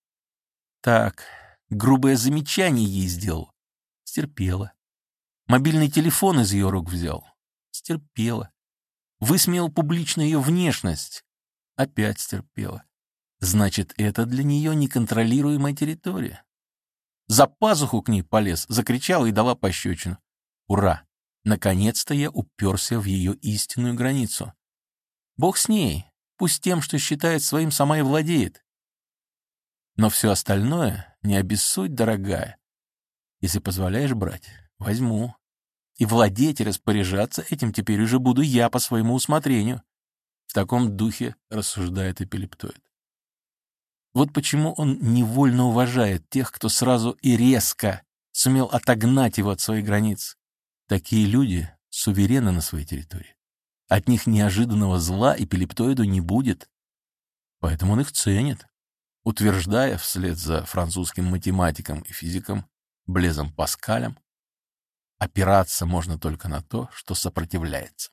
Так, грубое замечание ей сделал. Стерпела. Мобильный телефон из ее рук взял. Стерпела. Высмеял публично ее внешность. Опять стерпела. Значит, это для нее неконтролируемая территория. За пазуху к ней полез, закричала и дала пощечину. Ура! Наконец-то я уперся в ее истинную границу. Бог с ней, пусть тем, что считает своим, сама и владеет. Но все остальное не обессудь, дорогая. Если позволяешь брать, возьму. И владеть и распоряжаться этим теперь уже буду я по своему усмотрению. В таком духе рассуждает эпилептоид. Вот почему он невольно уважает тех, кто сразу и резко сумел отогнать его от своих границ. Такие люди суверенны на своей территории. От них неожиданного зла эпилептоиду не будет. Поэтому он их ценит, утверждая вслед за французским математиком и физиком Блезом Паскалем, опираться можно только на то, что сопротивляется.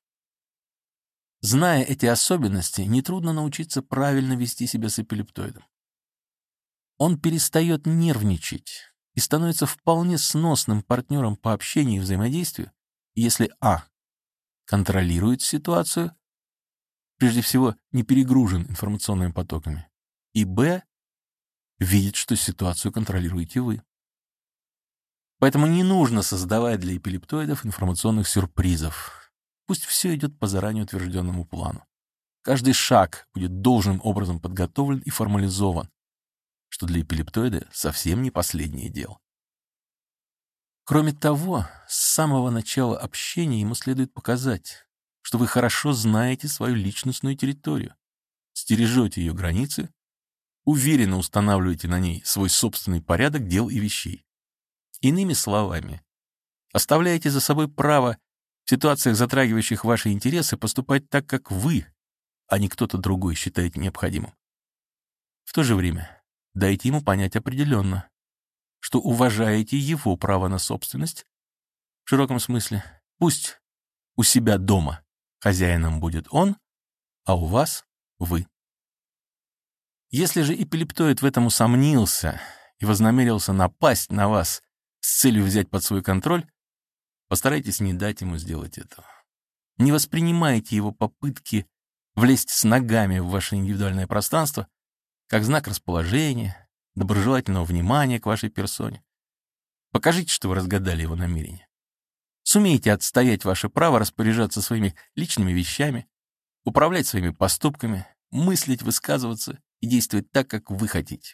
Зная эти особенности, нетрудно научиться правильно вести себя с эпилептоидом. Он перестает нервничать, и становится вполне сносным партнером по общению и взаимодействию, если а. контролирует ситуацию, прежде всего не перегружен информационными потоками, и б. видит, что ситуацию контролируете вы. Поэтому не нужно создавать для эпилептоидов информационных сюрпризов. Пусть все идет по заранее утвержденному плану. Каждый шаг будет должным образом подготовлен и формализован, что для эпилептоида совсем не последнее дело. Кроме того, с самого начала общения ему следует показать, что вы хорошо знаете свою личностную территорию, стережете ее границы, уверенно устанавливаете на ней свой собственный порядок дел и вещей. Иными словами, оставляете за собой право в ситуациях, затрагивающих ваши интересы, поступать так, как вы, а не кто-то другой считает необходимым. В то же время дайте ему понять определенно, что уважаете его право на собственность в широком смысле. Пусть у себя дома хозяином будет он, а у вас — вы. Если же эпилептоид в этом усомнился и вознамерился напасть на вас с целью взять под свой контроль, постарайтесь не дать ему сделать этого. Не воспринимайте его попытки влезть с ногами в ваше индивидуальное пространство как знак расположения, доброжелательного внимания к вашей персоне. Покажите, что вы разгадали его намерение. Сумейте отстоять ваше право распоряжаться своими личными вещами, управлять своими поступками, мыслить, высказываться и действовать так, как вы хотите.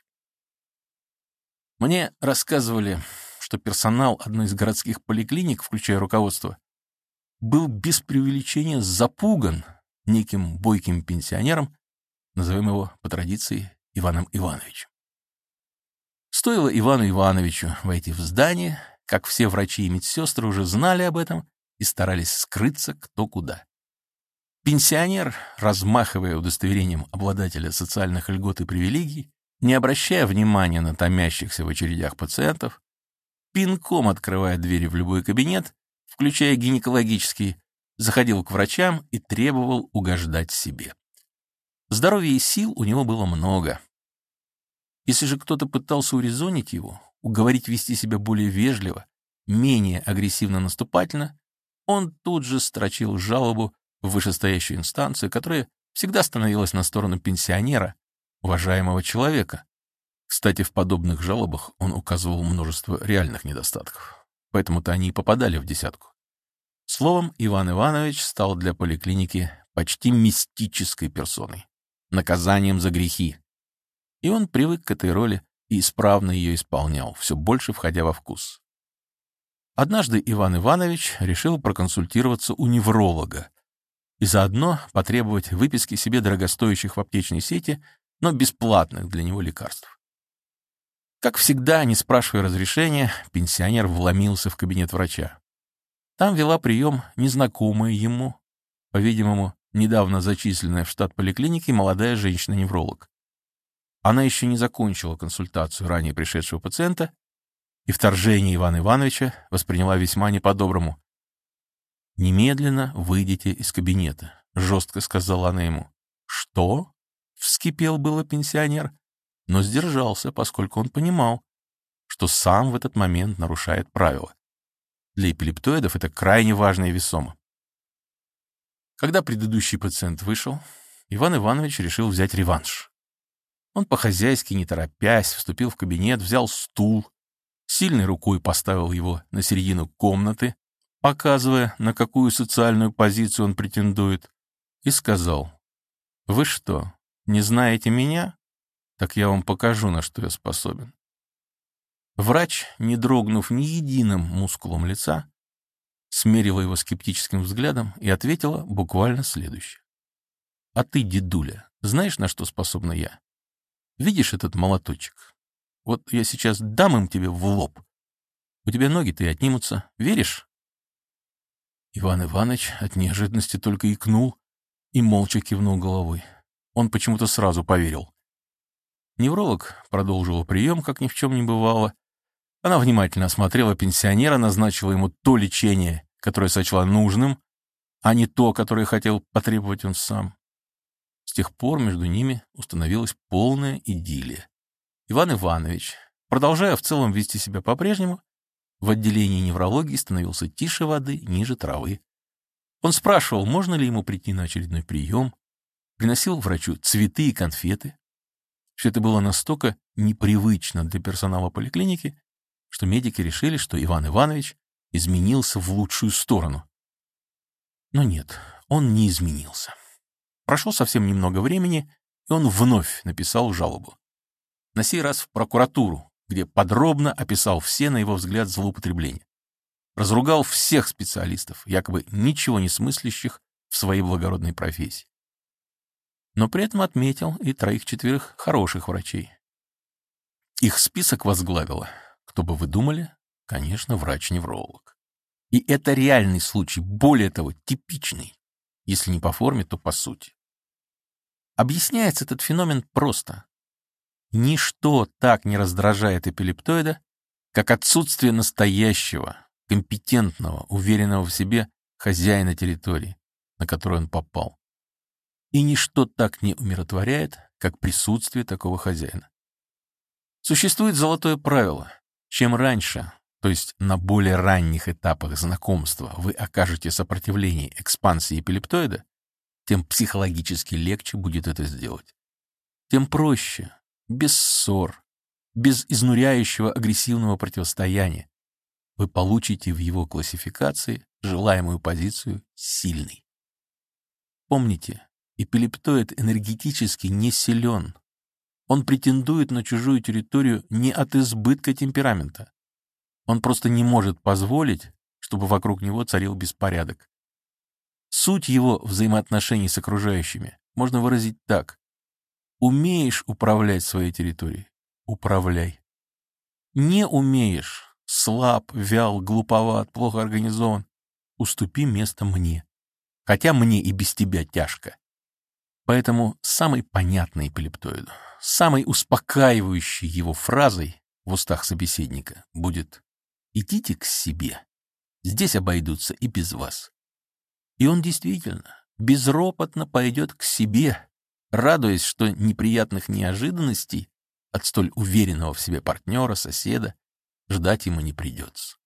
Мне рассказывали, что персонал одной из городских поликлиник, включая руководство, был без преувеличения запуган неким бойким пенсионером, назовем его по традиции Иваном Ивановичем. Стоило Ивану Ивановичу войти в здание, как все врачи и медсестры уже знали об этом и старались скрыться кто куда. Пенсионер, размахивая удостоверением обладателя социальных льгот и привилегий, не обращая внимания на томящихся в очередях пациентов, пинком открывая двери в любой кабинет, включая гинекологический, заходил к врачам и требовал угождать себе. Здоровья и сил у него было много. Если же кто-то пытался урезонить его, уговорить вести себя более вежливо, менее агрессивно-наступательно, он тут же строчил жалобу в вышестоящую инстанцию, которая всегда становилась на сторону пенсионера, уважаемого человека. Кстати, в подобных жалобах он указывал множество реальных недостатков, поэтому-то они и попадали в десятку. Словом, Иван Иванович стал для поликлиники почти мистической персоной, наказанием за грехи. И он привык к этой роли и исправно ее исполнял, все больше входя во вкус. Однажды Иван Иванович решил проконсультироваться у невролога и заодно потребовать выписки себе дорогостоящих в аптечной сети, но бесплатных для него лекарств. Как всегда, не спрашивая разрешения, пенсионер вломился в кабинет врача. Там вела прием незнакомая ему, по-видимому, недавно зачисленная в штат поликлиники молодая женщина-невролог. Она еще не закончила консультацию ранее пришедшего пациента и вторжение Ивана Ивановича восприняла весьма не по-доброму. «Немедленно выйдите из кабинета», — жестко сказала она ему. «Что?» — вскипел было пенсионер, но сдержался, поскольку он понимал, что сам в этот момент нарушает правила. Для эпилептоидов это крайне важно и весомо. Когда предыдущий пациент вышел, Иван Иванович решил взять реванш. Он по-хозяйски, не торопясь, вступил в кабинет, взял стул, сильной рукой поставил его на середину комнаты, показывая, на какую социальную позицию он претендует, и сказал: «Вы что, не знаете меня? Так я вам покажу, на что я способен». Врач, не дрогнув ни единым мускулом лица, смерила его скептическим взглядом и ответила буквально следующее. «А ты, дедуля, знаешь, на что способна я? Видишь этот молоточек? Вот я сейчас дам им тебе в лоб. У тебя ноги-то и отнимутся. Веришь?» Иван Иванович от неожиданности только икнул и молча кивнул головой. Он почему-то сразу поверил. Невролог продолжила прием, как ни в чем не бывало. Она внимательно осмотрела пенсионера, назначила ему то лечение, которое сочла нужным, а не то, которое хотел потребовать он сам. С тех пор между ними установилась полная идиллия. Иван Иванович, продолжая в целом вести себя по-прежнему, в отделении неврологии становился тише воды, ниже травы. Он спрашивал, можно ли ему прийти на очередной прием, приносил врачу цветы и конфеты. Все это было настолько непривычно для персонала поликлиники, что медики решили, что Иван Иванович изменился в лучшую сторону. Но нет, он не изменился. Прошло совсем немного времени, и он вновь написал жалобу. На сей раз в прокуратуру, где подробно описал все, на его взгляд, злоупотребления. Разругал всех специалистов, якобы ничего не смыслящих в своей благородной профессии. Но при этом отметил и троих-четверых хороших врачей. Их список возглавила, кто бы вы думали, конечно, врач-невролог. И это реальный случай, более того, типичный, если не по форме, то по сути. Объясняется этот феномен просто. Ничто так не раздражает эпилептоида, как отсутствие настоящего, компетентного, уверенного в себе хозяина территории, на которую он попал. И ничто так не умиротворяет, как присутствие такого хозяина. Существует золотое правило. Чем раньше, то есть на более ранних этапах знакомства, вы окажете сопротивление экспансии эпилептоида, тем психологически легче будет это сделать. Тем проще, без ссор, без изнуряющего агрессивного противостояния, вы получите в его классификации желаемую позицию сильной. Помните, эпилептоид энергетически не силен. Он претендует на чужую территорию не от избытка темперамента. Он просто не может позволить, чтобы вокруг него царил беспорядок. Суть его взаимоотношений с окружающими можно выразить так. Умеешь управлять своей территорией — управляй. Не умеешь, слаб, вял, глуповат, плохо организован — уступи место мне. Хотя мне и без тебя тяжко. Поэтому самой понятной эпилептоиду, самой успокаивающей его фразой в устах собеседника будет «идите к себе, здесь обойдутся и без вас». И он действительно безропотно пойдет к себе, радуясь, что неприятных неожиданностей от столь уверенного в себе партнера, соседа ждать ему не придется.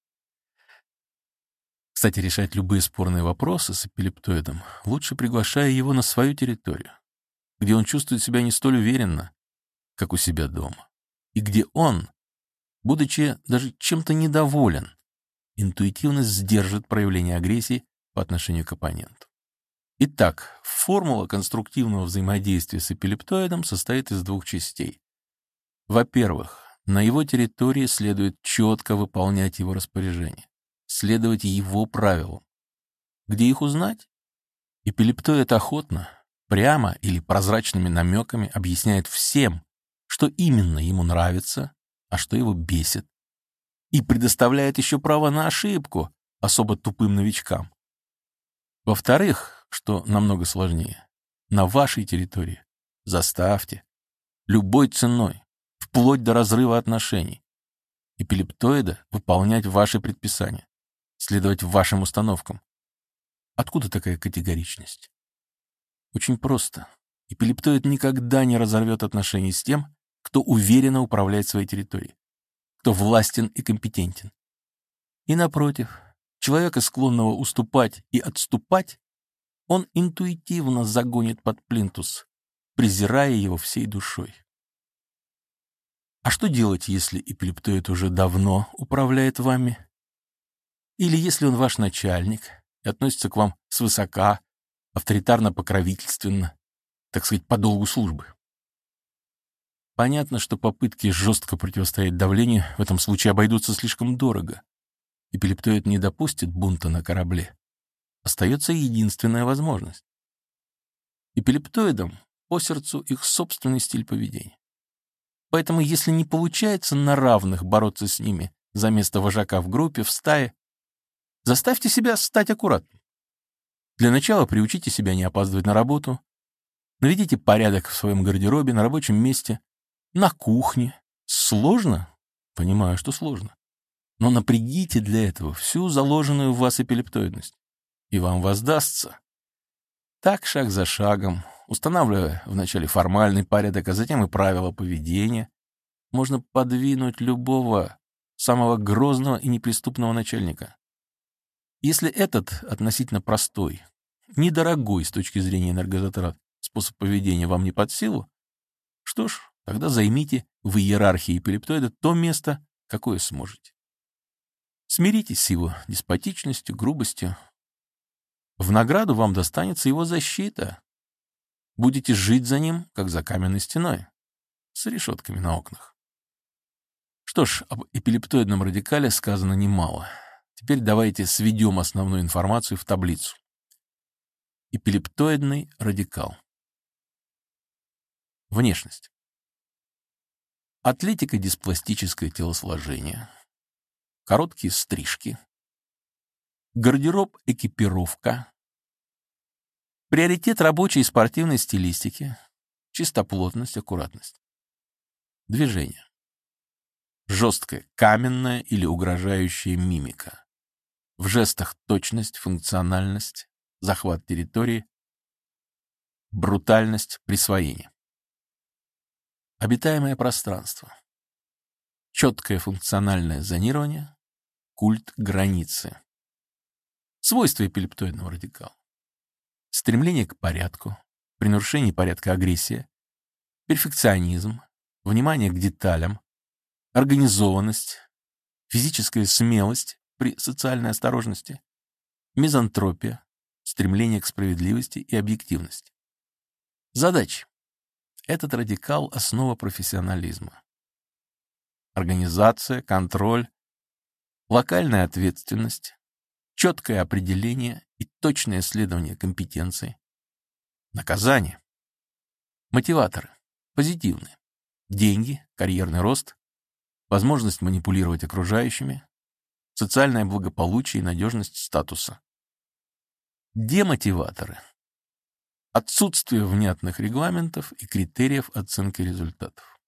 Кстати, решать любые спорные вопросы с эпилептоидом лучше приглашая его на свою территорию, где он чувствует себя не столь уверенно, как у себя дома, и где он, будучи даже чем-то недоволен, интуитивно сдержит проявление агрессии по отношению к оппоненту. Итак, формула конструктивного взаимодействия с эпилептоидом состоит из двух частей. Во-первых, на его территории следует четко выполнять его распоряжения, следовать его правилам. Где их узнать? Эпилептоид охотно, прямо или прозрачными намеками объясняет всем, что именно ему нравится, а что его бесит, и предоставляет еще право на ошибку особо тупым новичкам. Во-вторых, что намного сложнее, на вашей территории заставьте любой ценой, вплоть до разрыва отношений, эпилептоида выполнять ваши предписания, следовать вашим установкам. Откуда такая категоричность? Очень просто. Эпилептоид никогда не разорвет отношения с тем, кто уверенно управляет своей территорией, кто властен и компетентен. И напротив, человека, склонного уступать и отступать, он интуитивно загонит под плинтус, презирая его всей душой. А что делать, если эпилептоид уже давно управляет вами? Или если он ваш начальник и относится к вам свысока, авторитарно-покровительственно, так сказать, по долгу службы? Понятно, что попытки жестко противостоять давлению в этом случае обойдутся слишком дорого. Эпилептоид не допустит бунта на корабле. Остается единственная возможность. Эпилептоидам по сердцу их собственный стиль поведения. Поэтому, если не получается на равных бороться с ними за место вожака в группе, в стае, заставьте себя стать аккуратным. Для начала приучите себя не опаздывать на работу, наведите порядок в своем гардеробе, на рабочем месте, на кухне. Сложно? Понимаю, что сложно. Но напрягите для этого всю заложенную в вас эпилептоидность, и вам воздастся. Так, шаг за шагом, устанавливая вначале формальный порядок, а затем и правила поведения, можно подвинуть любого самого грозного и неприступного начальника. Если этот относительно простой, недорогой с точки зрения энергозатрат способ поведения вам не под силу, что ж, тогда займите в иерархии эпилептоида то место, какое сможете. Смиритесь с его деспотичностью, грубостью. В награду вам достанется его защита. Будете жить за ним, как за каменной стеной, с решетками на окнах. Что ж, об эпилептоидном радикале сказано немало. Теперь давайте сведем основную информацию в таблицу. Эпилептоидный радикал. Внешность. Атлетико-диспластическое телосложение. Короткие стрижки. Гардероб, экипировка. Приоритет рабочей и спортивной стилистики. Чистоплотность, аккуратность. Движение. Жесткая, каменная или угрожающая мимика. В жестах точность, функциональность, захват территории, брутальность, присвоение. Обитаемое пространство. Четкое функциональное зонирование, культ границы. Свойства эпилептоидного радикала. Стремление к порядку, при нарушении порядка агрессия, перфекционизм, внимание к деталям, организованность, физическая смелость при социальной осторожности, мизантропия, стремление к справедливости и объективности. Задачи. Этот радикал — основа профессионализма. Организация, контроль, локальная ответственность, четкое определение и точное исследование компетенций. Наказание. Мотиваторы. Позитивные. Деньги, карьерный рост, возможность манипулировать окружающими, социальное благополучие и надежность статуса. Демотиваторы. Отсутствие внятных регламентов и критериев оценки результатов.